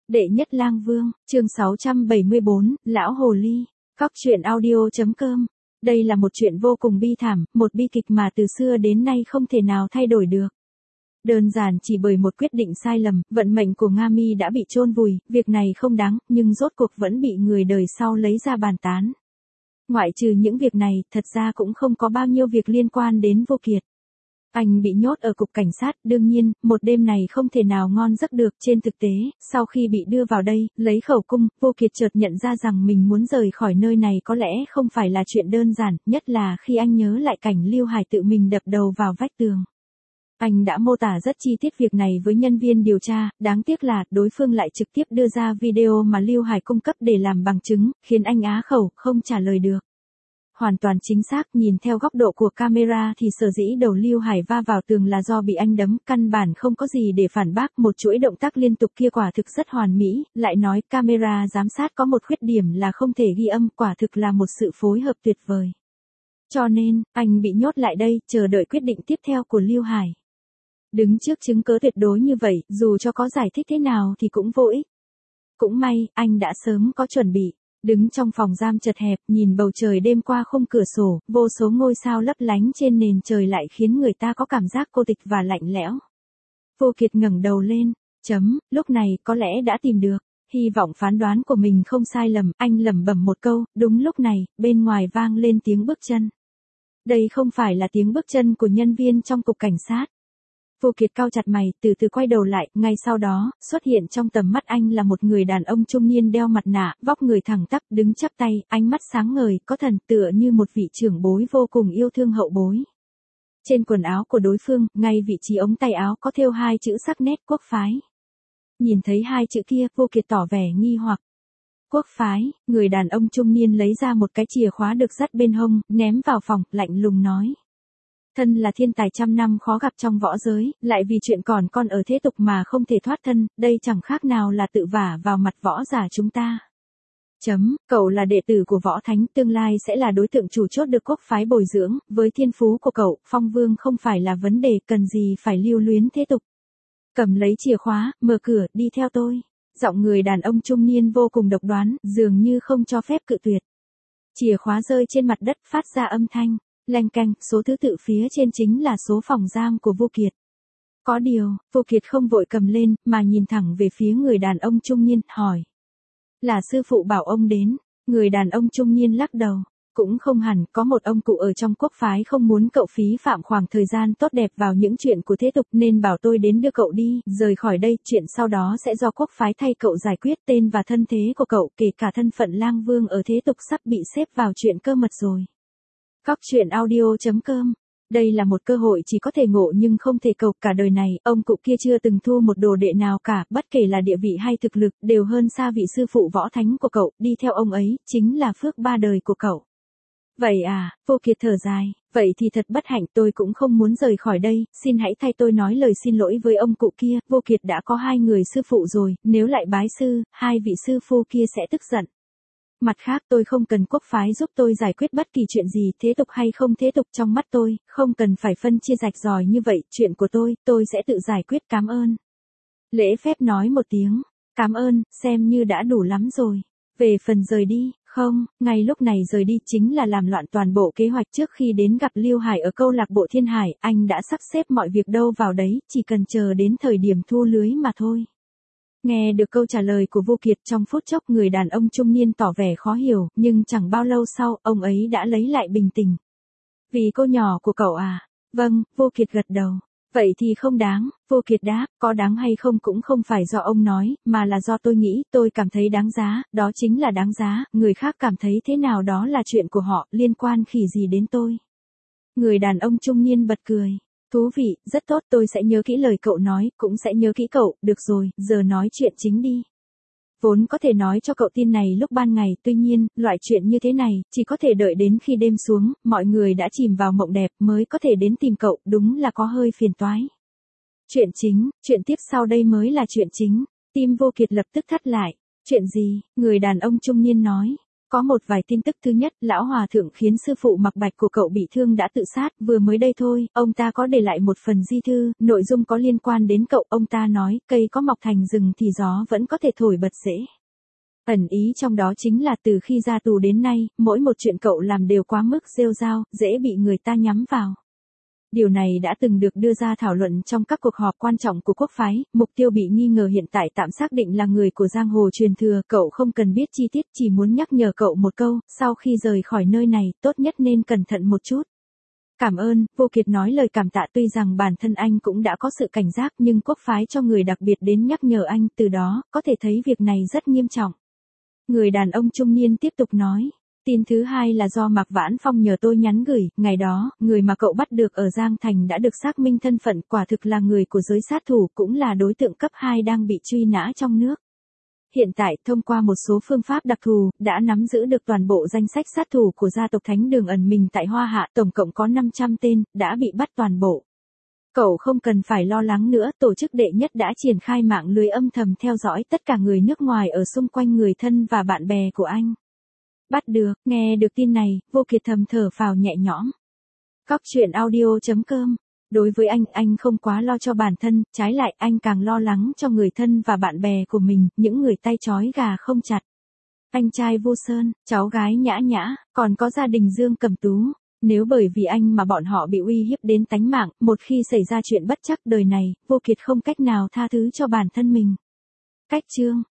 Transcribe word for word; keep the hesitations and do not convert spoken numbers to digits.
Đệ nhất lang vương, chương sáu trăm bảy mươi bốn, Lão Hồ Ly, Cóc truyện audio.com. Đây là một chuyện vô cùng bi thảm, một bi kịch mà từ xưa đến nay không thể nào thay đổi được. Đơn giản chỉ bởi một quyết định sai lầm, vận mệnh của Nga Mi đã bị chôn vùi, việc này không đáng, nhưng rốt cuộc vẫn bị người đời sau lấy ra bàn tán. Ngoại trừ những việc này, thật ra cũng không có bao nhiêu việc liên quan đến Vô Kiệt. Anh bị nhốt ở cục cảnh sát, đương nhiên, một đêm này không thể nào ngon giấc được. Trên thực tế, sau khi bị đưa vào đây, lấy khẩu cung, Vô Kiệt chợt nhận ra rằng mình muốn rời khỏi nơi này có lẽ không phải là chuyện đơn giản, nhất là khi anh nhớ lại cảnh Lưu Hải tự mình đập đầu vào vách tường. Anh đã mô tả rất chi tiết việc này với nhân viên điều tra, đáng tiếc là đối phương lại trực tiếp đưa ra video mà Lưu Hải cung cấp để làm bằng chứng, khiến anh á khẩu, không trả lời được. Hoàn toàn chính xác, nhìn theo góc độ của camera thì sở dĩ đầu Lưu Hải va vào tường là do bị anh đấm, căn bản không có gì để phản bác, một chuỗi động tác liên tục kia quả thực rất hoàn mỹ, lại nói camera giám sát có một khuyết điểm là không thể ghi âm, quả thực là một sự phối hợp tuyệt vời. Cho nên, anh bị nhốt lại đây, chờ đợi quyết định tiếp theo của Lưu Hải. Đứng trước chứng cớ tuyệt đối như vậy, dù cho có giải thích thế nào thì cũng vô ích. Cũng may, anh đã sớm có chuẩn bị. Đứng trong phòng giam chật hẹp, nhìn bầu trời đêm qua khung cửa sổ, vô số ngôi sao lấp lánh trên nền trời lại khiến người ta có cảm giác cô tịch và lạnh lẽo. Vô Kiệt ngẩng đầu lên, chấm, lúc này có lẽ đã tìm được. Hy vọng phán đoán của mình không sai lầm, anh lẩm bẩm một câu, đúng lúc này, bên ngoài vang lên tiếng bước chân. Đây không phải là tiếng bước chân của nhân viên trong cục cảnh sát. Vô Kiệt cau chặt mày, từ từ quay đầu lại, ngay sau đó, xuất hiện trong tầm mắt anh là một người đàn ông trung niên đeo mặt nạ, vóc người thẳng tắp, đứng chắp tay, ánh mắt sáng ngời, có thần tựa như một vị trưởng bối vô cùng yêu thương hậu bối. Trên quần áo của đối phương, ngay vị trí ống tay áo có thêu hai chữ sắc nét Quốc phái. Nhìn thấy hai chữ kia, Vô Kiệt tỏ vẻ nghi hoặc. Quốc phái, người đàn ông trung niên lấy ra một cái chìa khóa được dắt bên hông, ném vào phòng, lạnh lùng nói. Thân là thiên tài trăm năm khó gặp trong võ giới, lại vì chuyện còn con ở thế tục mà không thể thoát thân, đây chẳng khác nào là tự vả vào mặt võ giả chúng ta. Chấm, cậu là đệ tử của võ thánh, tương lai sẽ là đối tượng chủ chốt được Quốc phái bồi dưỡng, với thiên phú của cậu, phong vương không phải là vấn đề, cần gì phải lưu luyến thế tục. Cầm lấy chìa khóa, mở cửa, đi theo tôi. Giọng người đàn ông trung niên vô cùng độc đoán, dường như không cho phép cự tuyệt. Chìa khóa rơi trên mặt đất, phát ra âm thanh. Leng keng, số thứ tự phía trên chính là số phòng giam của Vô Kiệt. Có điều, Vô Kiệt không vội cầm lên, mà nhìn thẳng về phía người đàn ông trung niên, hỏi. Là sư phụ bảo ông đến, người đàn ông trung niên lắc đầu. Cũng không hẳn, có một ông cụ ở trong Quốc phái không muốn cậu phí phạm khoảng thời gian tốt đẹp vào những chuyện của thế tục nên bảo tôi đến đưa cậu đi, rời khỏi đây, chuyện sau đó sẽ do Quốc phái thay cậu giải quyết. Tên và thân thế của cậu, kể cả thân phận lang vương ở thế tục sắp bị xếp vào chuyện cơ mật rồi. Cóc truyện audio.com. Đây là một cơ hội chỉ có thể ngộ nhưng không thể cầu, cả đời này, ông cụ kia chưa từng thu một đồ đệ nào cả, bất kể là địa vị hay thực lực, đều hơn xa vị sư phụ võ thánh của cậu, đi theo ông ấy, chính là phước ba đời của cậu. Vậy à, Vô Kiệt thở dài, vậy thì thật bất hạnh, tôi cũng không muốn rời khỏi đây, xin hãy thay tôi nói lời xin lỗi với ông cụ kia, Vô Kiệt đã có hai người sư phụ rồi, nếu lại bái sư, hai vị sư phu kia sẽ tức giận. Mặt khác tôi không cần Quốc phái giúp tôi giải quyết bất kỳ chuyện gì, thế tục hay không thế tục trong mắt tôi, không cần phải phân chia rạch ròi như vậy, chuyện của tôi, tôi sẽ tự giải quyết, cảm ơn. Lễ phép nói một tiếng, cảm ơn, xem như đã đủ lắm rồi. Về phần rời đi, không, ngay lúc này rời đi chính là làm loạn toàn bộ kế hoạch. Trước khi đến gặp Lưu Hải ở câu lạc bộ Thiên Hải, anh đã sắp xếp mọi việc đâu vào đấy, chỉ cần chờ đến thời điểm thu lưới mà thôi. Nghe được câu trả lời của Vô Kiệt, trong phút chốc người đàn ông trung niên tỏ vẻ khó hiểu, nhưng chẳng bao lâu sau, ông ấy đã lấy lại bình tĩnh. Vì cô nhỏ của cậu à? Vâng, Vô Kiệt gật đầu. Vậy thì không đáng, Vô Kiệt đáp, có đáng hay không cũng không phải do ông nói, mà là do tôi nghĩ, tôi cảm thấy đáng giá, đó chính là đáng giá, người khác cảm thấy thế nào đó là chuyện của họ, liên quan khỉ gì đến tôi. Người đàn ông trung niên bật cười. Thú vị, rất tốt, tôi sẽ nhớ kỹ lời cậu nói, cũng sẽ nhớ kỹ cậu, được rồi, giờ nói chuyện chính đi. Vốn có thể nói cho cậu tin này lúc ban ngày, tuy nhiên, loại chuyện như thế này, chỉ có thể đợi đến khi đêm xuống, mọi người đã chìm vào mộng đẹp mới có thể đến tìm cậu, đúng là có hơi phiền toái. Chuyện chính, chuyện tiếp sau đây mới là chuyện chính, tim Vô Kiệt lập tức thắt lại. Chuyện gì? Người đàn ông trung niên nói. Có một vài tin tức. Thứ nhất, lão hòa thượng khiến sư phụ mặc bạch của cậu bị thương đã tự sát, vừa mới đây thôi, ông ta có để lại một phần di thư, nội dung có liên quan đến cậu, ông ta nói, cây có mọc thành rừng thì gió vẫn có thể thổi bật rễ. Ẩn ý trong đó chính là từ khi ra tù đến nay, mỗi một chuyện cậu làm đều quá mức rêu rao, dễ bị người ta nhắm vào. Điều này đã từng được đưa ra thảo luận trong các cuộc họp quan trọng của quốc phái, mục tiêu bị nghi ngờ hiện tại tạm xác định là người của giang hồ truyền thừa, cậu không cần biết chi tiết, chỉ muốn nhắc nhở cậu một câu, sau khi rời khỏi nơi này, tốt nhất nên cẩn thận một chút. Cảm ơn, Vô Kiệt nói lời cảm tạ tuy rằng bản thân anh cũng đã có sự cảnh giác nhưng quốc phái cho người đặc biệt đến nhắc nhở anh, từ đó, có thể thấy việc này rất nghiêm trọng. Người đàn ông trung niên tiếp tục nói. Tin thứ hai là do Mạc Vãn Phong nhờ tôi nhắn gửi, ngày đó, người mà cậu bắt được ở Giang Thành đã được xác minh thân phận, quả thực là người của giới sát thủ, cũng là đối tượng cấp hai đang bị truy nã trong nước. Hiện tại, thông qua một số phương pháp đặc thù, đã nắm giữ được toàn bộ danh sách sát thủ của gia tộc Thánh Đường ẩn mình tại Hoa Hạ, tổng cộng có năm trăm tên, đã bị bắt toàn bộ. Cậu không cần phải lo lắng nữa, tổ chức đệ nhất đã triển khai mạng lưới âm thầm theo dõi tất cả người nước ngoài ở xung quanh người thân và bạn bè của anh. Bắt được, nghe được tin này, Vô Kiệt thầm thở phào nhẹ nhõm. Cóc truyện audio chấm com. Đối với anh, anh không quá lo cho bản thân, trái lại anh càng lo lắng cho người thân và bạn bè của mình, những người tay trói gà không chặt. Anh trai Vô Sơn, cháu gái Nhã Nhã, còn có gia đình Dương Cẩm Tú. Nếu bởi vì anh mà bọn họ bị uy hiếp đến tánh mạng, một khi xảy ra chuyện bất trắc đời này, Vô Kiệt không cách nào tha thứ cho bản thân mình. Cách chương